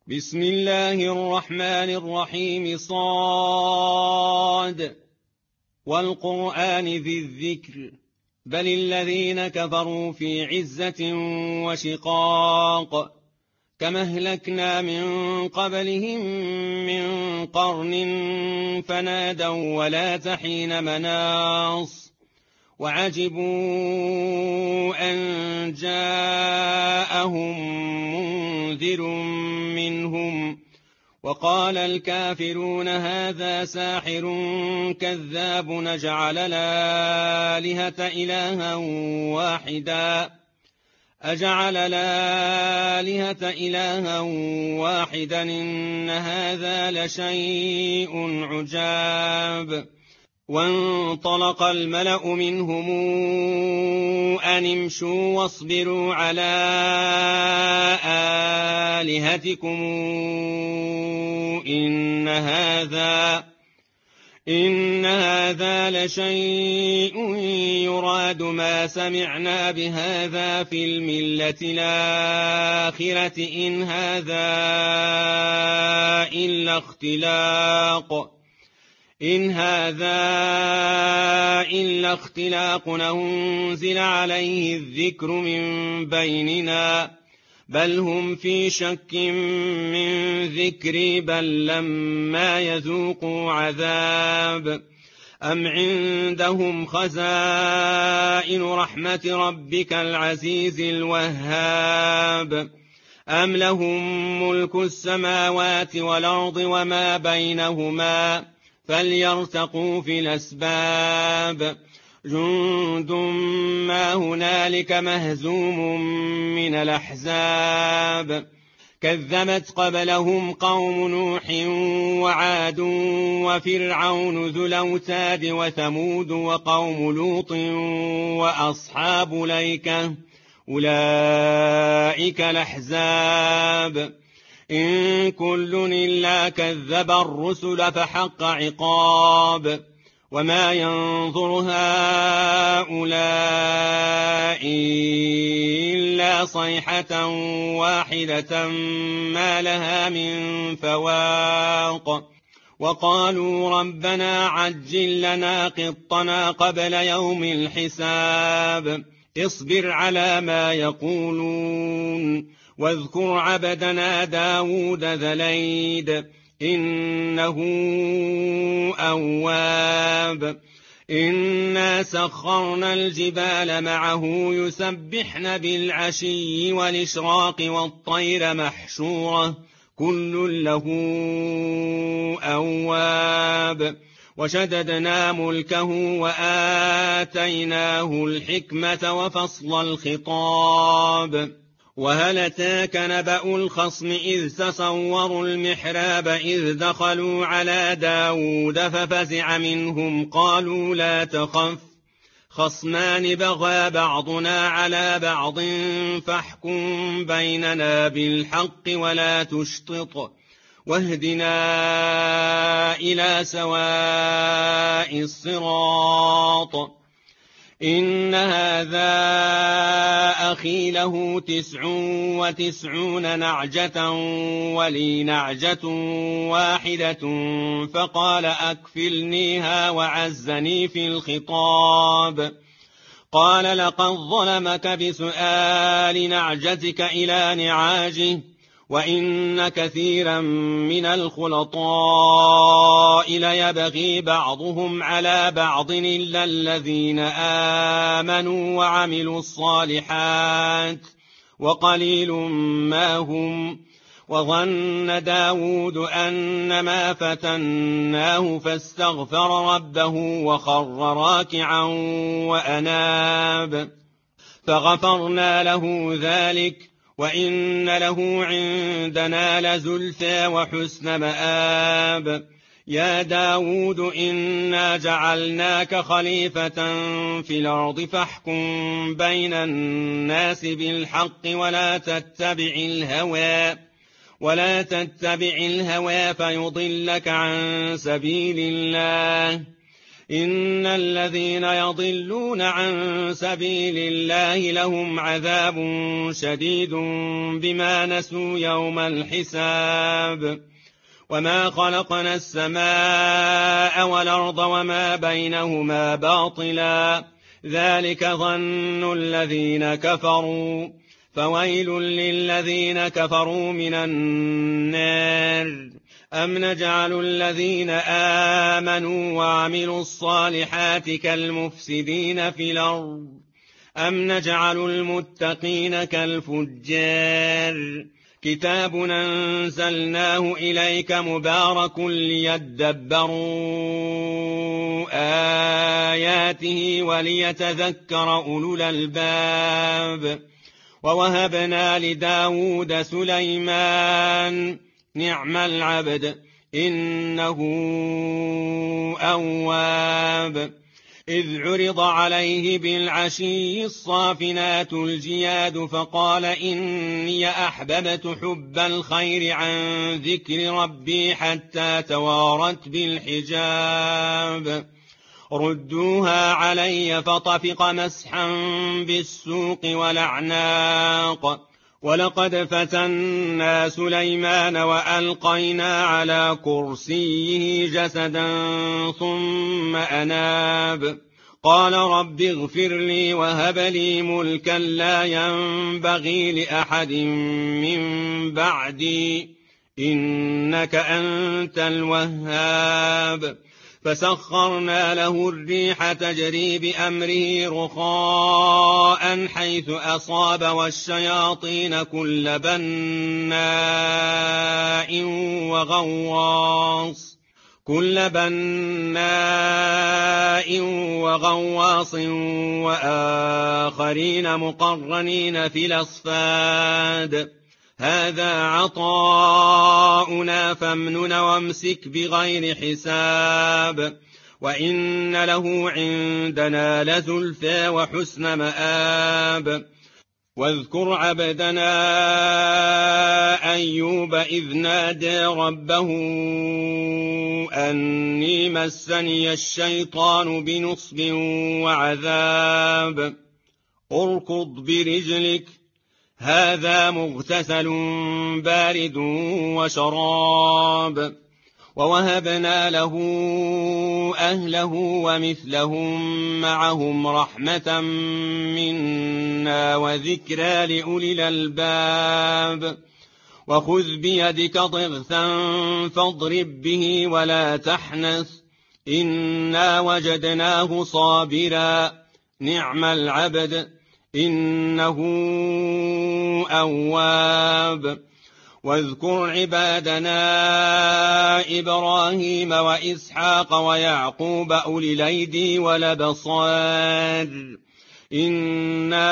بسم الله الرحمن الرحيم صاد والقرآن ذي الذكر بل الذين كفروا في عزة وشقاق كما أهلكنا من قبلهم من قرن فنادوا ولا تحين مناص وعجبوا أن جاءهم منذر منهم وقال الكافرون هذا ساحر كذاب نجعل الآلهة إلها واحدا إن هذا لشيء عجاب وانطلق الملأ منهم أن امشوا واصبروا على آلهتكم إن هذا لشيء يراد ما سمعنا بهذا في الملة الآخرة إن هذا إلا اختلاق أنزل عليه الذكر من بيننا بل هم في شك من ذكري بل لما يذوقوا عذاب أم عندهم خزائن رحمة ربك العزيز الوهاب أم لهم ملك السماوات والأرض وما بينهما فليرتقوا في الأسباب جند ما هنالك مهزوم من الأحزاب كذبت قبلهم قوم نوح وعاد وفرعون ذو الأوتاد وثمود وقوم لوط وأصحاب الأيكة أولئك الأحزاب إن كل إلا كذب الرسل فحق عقاب وما ينظر هؤلاء إلا صيحة واحدة ما لها من فواق وقالوا ربنا عجل لنا قطنا قبل يوم الحساب اصبر على ما يقولون واذكر عبدنا داود ذا الأيد إنه أواب إنا سخرنا الجبال معه يسبحن بالعشي والإشراق والطير محشورة كل له أواب وشددنا ملكه وآتيناه الحكمة وفصل الخطاب وهل أتاك نبأ الخصم إذ تصوروا المحراب إذ دخلوا على داود ففزع منهم قالوا لا تخف خصمان بغى بعضنا على بعض فاحكم بيننا بالحق ولا تشطط واهدنا إلى سواء الصراط إن هذا أخي له 99 نعجة ولي نعجة واحدة فقال أكفلنيها وعزني في الخطاب قال لقد ظلمك بسؤال نعجتك إلى نعاجه وإن كثيرا من الخلطاء ليبغي بعضهم على بعض إلا الذين آمنوا وعملوا الصالحات وقليل ما هم وظن داود أنما فتناه فاستغفر ربه وخر راكعا وأناب فغفرنا له ذلك وإن له عندنا لزلفى وحسن مآب يا داود إنا جعلناك خليفة في الأرض فاحكم بين الناس بالحق ولا تتبع الهوى فيضلك عن سبيل الله إن الذين يضلون عن سبيل الله لهم عذاب شديد بما نسوا يوم الحساب وما خلقنا السماء والأرض وما بينهما باطلا ذلك ظن الذين كفروا فويل للذين كفروا من النار أم نجعل الذين آمنوا وعملوا الصالحات كالمفسدين في الأرض أم نجعل المتقين كالفجار كتاب أنزلناه إليك مبارك ليدبروا آياته وليتذكر أولو الألباب ووهبنا لداود سليمان نعم العبد إنه أواب إذ عرض عليه بالعشي الصافنات الجياد فقال إني أحببت حب الخير عن ذكر ربي حتى توارت بالحجاب ردوها علي فطفق مسحا بالسوق والأعناق ولقد فتنا سليمان وألقينا على كرسيه جسدا ثم أناب قال رب اغفر لي وهب لي ملكا لا ينبغي لأحد من بعدي إنك أنت الوهاب فسخرنا له الريح تجري بأمره رخاء حيث أصاب والشياطين كل بناء وغواص وآخرين مقرنين في الأصفاد هذا عطاؤنا فامنن وامسك بغير حساب وإن له عندنا لزلفى وحسن مآب واذكر عبدنا أيوب إذ نادى ربه أني مسني الشيطان بنصب وعذاب اركض برجلك هذا مغتسل بارد وشراب ووهبنا له أهله ومثلهم معهم رحمة منا وذكرى لأولي الألباب وخذ بيدك ضغثا فاضرب به ولا تحنث إنا وجدناه صابرا نعم العبد إنه أواب واذكر عبادنا إبراهيم وإسحاق ويعقوب أولي الأيدي والأبصار إنا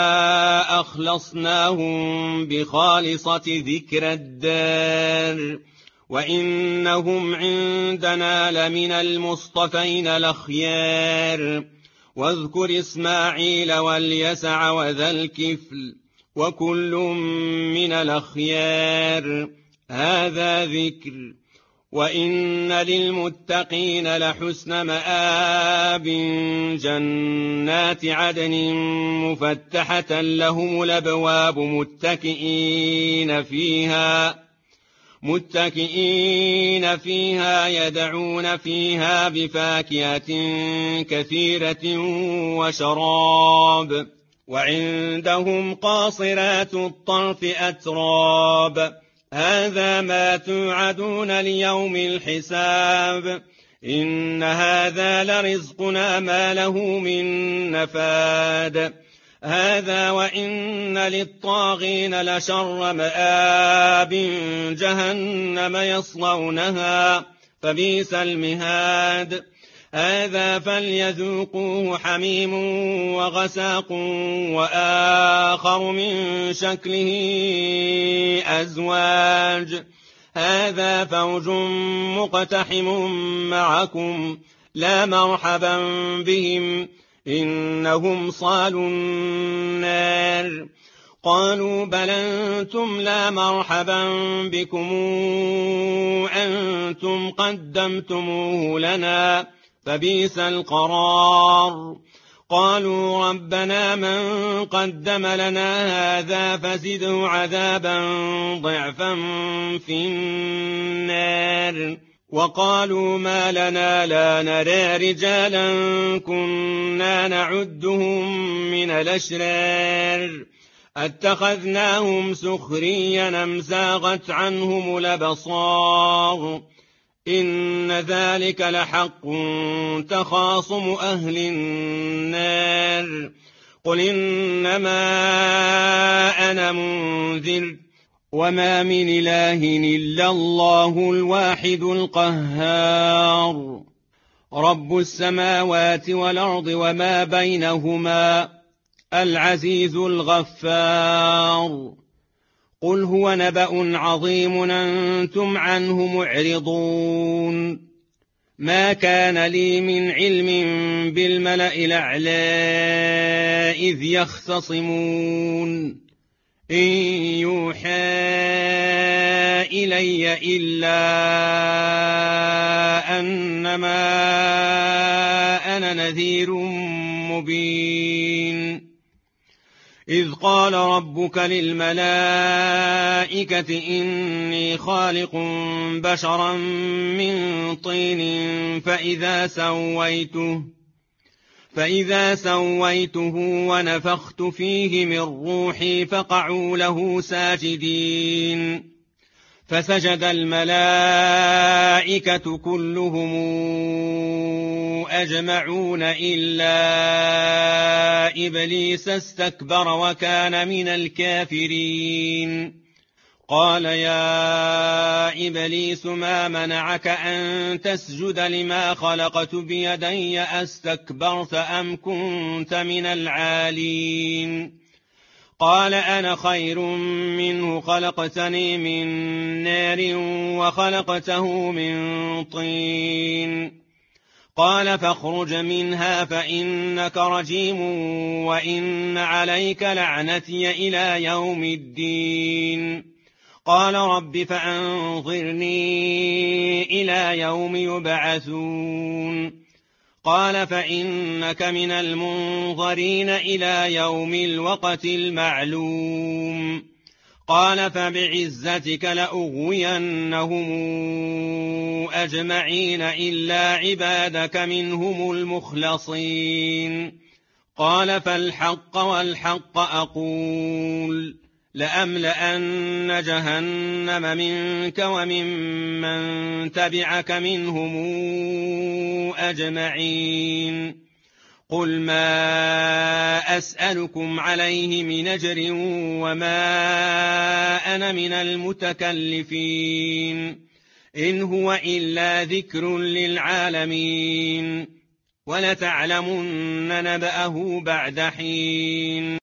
أخلصناهم بخالصة ذكر الدار وإنهم عندنا لمن المصطفين الأخيار واذكر إسماعيل واليسع وذا الكفل وكل من الأخيار هذا ذكر وإن للمتقين لحسن مآب جنات عدن مفتحة لهم الأبواب متكئين فيها يدعون فيها بفاكهة كثيرة وشراب وعندهم قاصرات الطرف أتراب هذا ما توعدون ليوم الحساب إن هذا لرزقنا ما له من نفاد هذا وإن للطاغين لشر مآب جهنم يصلونها فبئس المهاد هذا فليذوقوه حميم وغساق وآخر من شكله أزواج هذا فوج مقتحم معكم لا مرحبا بهم إنهم صالوا النار قالوا بل أنتم لا مرحبا بكم أنتم قدمتموه لنا فبئس القرار. قالوا ربنا من قدم لنا هذا فزده عذابا ضعفا في النار. وقالوا ما لنا لا نرى رجالا كنا نعدهم من الأشرار اتخذناهم سخريا أم زاغت عنهم الأبصار إن ذلك لحق تخاصم أهل النار. قل إنما أنا منذر وما من إله إلا الله الواحد القهار رب السماوات والأرض وما بينهما العزيز الغفار. قل هو نبأ عظيم أنتم عنه معرضون. ما كان لي من علم بالملأ الأعلى إذ يختصمون إن يوحى إلي إلا أنما أنا نذير مبين. إذ قال ربك للملائكة إني خالق بشرا من طين فإذا سويته ونفخت فيه من روحي فقعوا له ساجدين. فسجد الملائكة كلهم أجمعون إلا إبليس استكبر وكان من الكافرين. قال يا إبليس ما منعك أن تسجد لما خلقت بيدي أستكبرت أم كنت من العالين؟ قال أنا خير منه خلقتني من نار وخلقته من طين. قال فاخرج منها فإنك رجيم وإن عليك لعنتي إلى يوم الدين. قال رب فأنظرني إلى يوم يبعثون. قال فإنك من المنظرين إلى يوم الوقت المعلوم. قال فبعزتك لأغوينهم أجمعين إلا عبادك منهم المخلصين. قال فالحق والحق أقول لأملأن جهنم منك وممن تبعك منهم أجمعين. قل ما أسألكم عليه من أجر وما أنا من المتكلفين إن هو إلا ذكر للعالمين ولتعلمن نبأه بعد حين.